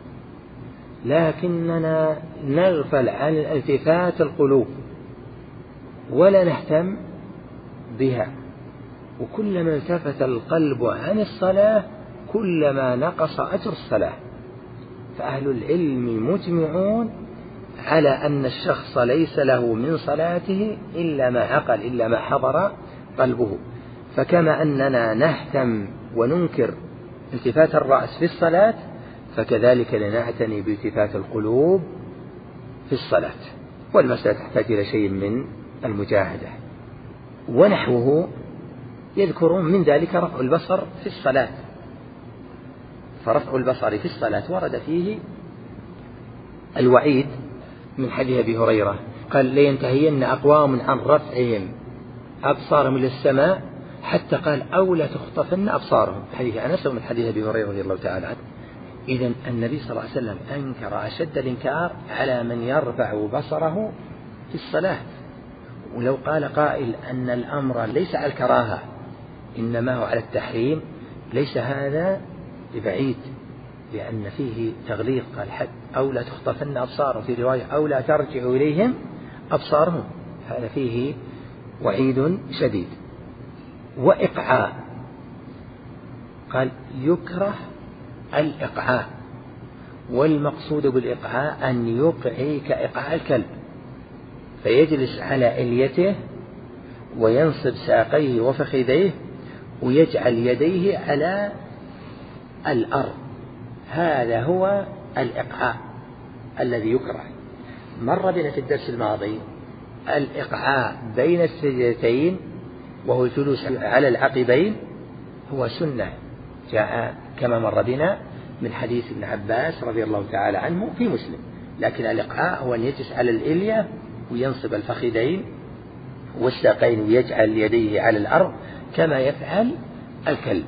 لكننا نغفل عن الالتفات القلوب ولا نهتم بها، وكلما التفت القلب عن الصلاة كلما نقص أجر الصلاة. فأهل العلم مجمعون على أن الشخص ليس له من صلاته إلا ما عقل، إلا ما حضر قلبه. فكما أننا نهتم وننكر التفات الرأس في الصلاة فكذلك لنعتني بالتفات القلوب في الصلاة، والمسألة تحتاج إلى شيء من المجاهدة. ونحوه يذكرون من ذلك رفع البصر في الصلاة، فرفع البصر في الصلاة ورد فيه الوعيد من حديث أبي هريرة قال لينتهين أقوام عن رفعهم أبصارهم إلى السماء حتى قال أو لا تخطفن أبصارهم، حديث أنس ومن حديث أبي هريرة رضي الله تعالى عنه. إذن النبي صلى الله عليه وسلم أنكر أشد الإنكار على من يرفع بصره في الصلاة. ولو قال قائل أن الأمر ليس على الكراهة إنما هو على التحريم ليس هذا ببعيد، لأن فيه تغليظ، قال حد أو لا تخطفن أبصارهم، في رواية أو لا ترجع إليهم أبصارهم، هذا فيه وعيد شديد. وإقعاء قال يكره الإقعاء، والمقصود بالإقعاء أن يقعي كإقعاء الكلب، فيجلس على إليته وينصب ساقيه وفخذيه ويجعل يديه على الأرض، هذا هو الإقعاء الذي يكره. مر بنا في الدرس الماضي الإقعاء بين السجدتين وهو الجلوس على العقبين، هو سنة جاء كما مر بنا من حديث ابن عباس رضي الله تعالى عنه في مسلم، لكن الإقعاء هو أن يجلس على الإلية وينصب الفخذين والساقين ويجعل يديه على الأرض كما يفعل الكلب.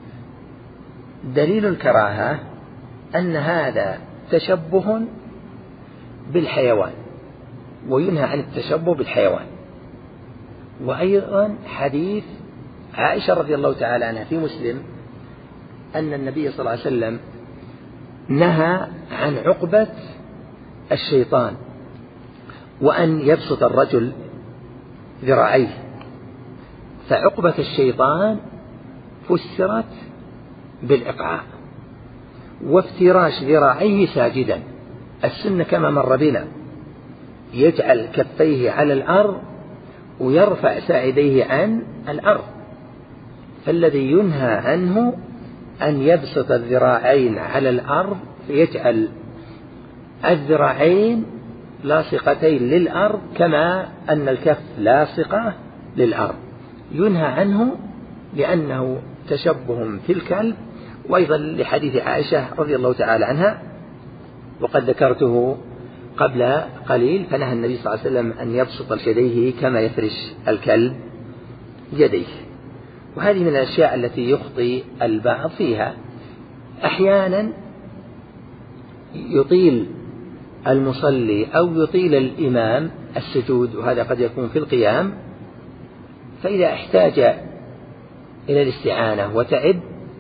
دليل الكراهة أن هذا تشبه بالحيوان وينهى عن التشبه بالحيوان. وأيضا حديث عائشة رضي الله تعالى عنها في مسلم أن النبي صلى الله عليه وسلم نهى عن عقبة الشيطان وأن يبسط الرجل ذراعيه، فعقبة الشيطان فسرت بالإقعاء وافتراش ذراعيه ساجدا. السنة كما مر بنا يجعل كفيه على الأرض ويرفع ساعديه عن الأرض، فالذي ينهى عنه أن يبسط الذراعين على الأرض فيجعل الذراعين لاصقتين للأرض كما أن الكف لاصقة للأرض، ينهى عنه لأنه تشبه في الكلب. وأيضا لحديث عائشة رضي الله تعالى عنها وقد ذكرته قبل قليل، فنهى النبي صلى الله عليه وسلم أن يبسط يديه كما يفرش الكلب يديه. وهذه من الأشياء التي يخطي البعض فيها. أحيانا يطيل المصلي أو يطيل الإمام السجود، وهذا قد يكون في القيام، فإذا احتاج إلى الاستعانة وتعب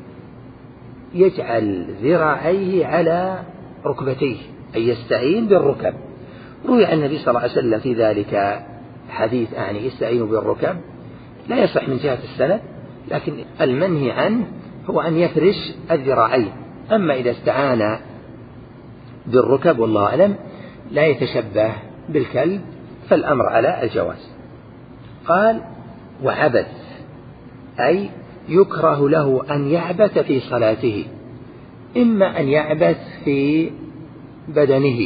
يجعل ذراعيه على ركبتيه أي يستعين بالركب. روي عن النبي صلى الله عليه وسلم في ذلك حديث أعني يستعين بالركب، لا يصح من جهة السند، لكن المنهي عنه هو أن يفرش الذراعين. أما إذا استعان بالركب والله أعلم لا يتشبه بالكلب فالأمر على الجواز. قال وعبث أي يكره له أن يعبث في صلاته، إما أن يعبث في بدنه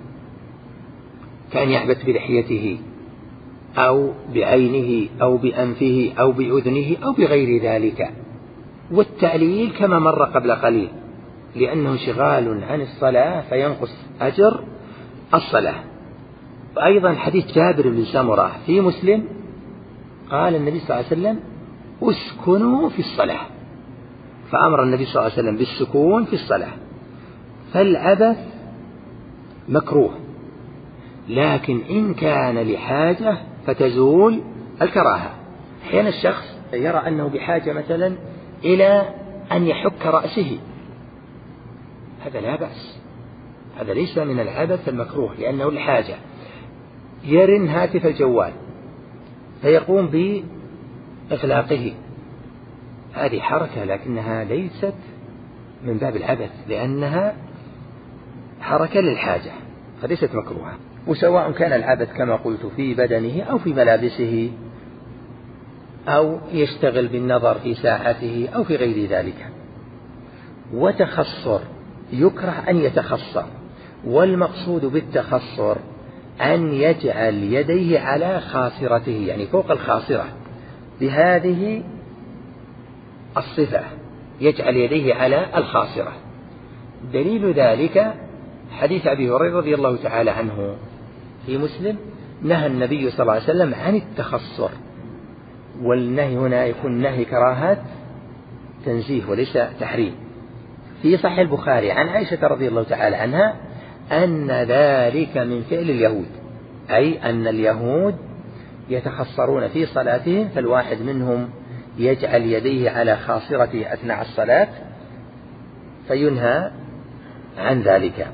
كأن يعبث بلحيته أو بعينه أو بأنفه أو بأذنه أو بغير ذلك، والتعليل كما مر قبل قليل لأنه شغال عن الصلاة فينقص أجر الصلاة. وأيضا حديث جابر بن سمرة في مسلم قال النبي صلى الله عليه وسلم اسكنوا في الصلاة، فأمر النبي صلى الله عليه وسلم بالسكون في الصلاة. فالعبث مكروه، لكن إن كان لحاجة فتزول الكراهة. أحيانا الشخص يرى أنه بحاجة مثلا إلى أن يحك رأسه، هذا لا بأس، هذا ليس من العبث المكروه لأنه الحاجة. يرن هاتف الجوال فيقوم بإغلاقه، هذه حركة لكنها ليست من باب العبث لأنها حركة للحاجة فليست مكروهة. وسواء كان العبث كما قلت في بدنه أو في ملابسه أو يشتغل بالنظر في ساعته أو في غير ذلك. وتخصر يكره أن يتخصر، والمقصود بالتخصر أن يجعل يديه على خاصرته يعني فوق الخاصرة بهذه الصفة، يجعل يديه على الخاصرة. دليل ذلك حديث أبي هريرة رضي الله تعالى عنه في مسلم نهى النبي صلى الله عليه وسلم عن التخصر، والنهي هنا يكون نهي كراهات تنزيه وليس تحريم. في صحيح البخاري عن عائشة رضي الله تعالى عنها أن ذلك من فعل اليهود، أي أن اليهود يتخصرون في صلاتهم، فالواحد منهم يجعل يديه على خاصرته أثناء الصلاة فينهى عن ذلك.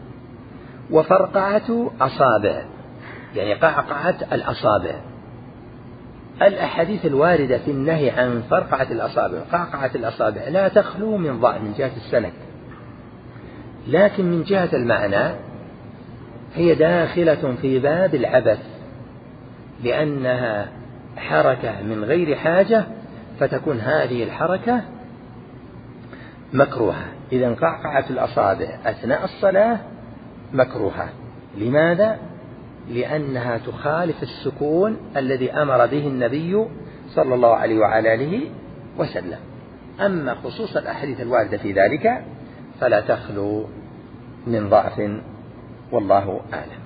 وفرقعة أصابع يعني قعقعة الأصابع، الأحاديث الواردة في النهي عن فرقعة الأصابع قعقعة الأصابع لا تخلو من ضعف من جهة السند، لكن من جهة المعنى هي داخلة في باب العبث، لأنها حركة من غير حاجة، فتكون هذه الحركة مكروهة. إذا قعقعة الأصابع أثناء الصلاة مكروهة. لماذا؟ لأنها تخالف السكون الذي أمر به النبي صلى الله عليه وعلى آله وسلم. أما خصوص الأحاديث الواردة في ذلك فلا تخلو من ضعف، والله أعلم.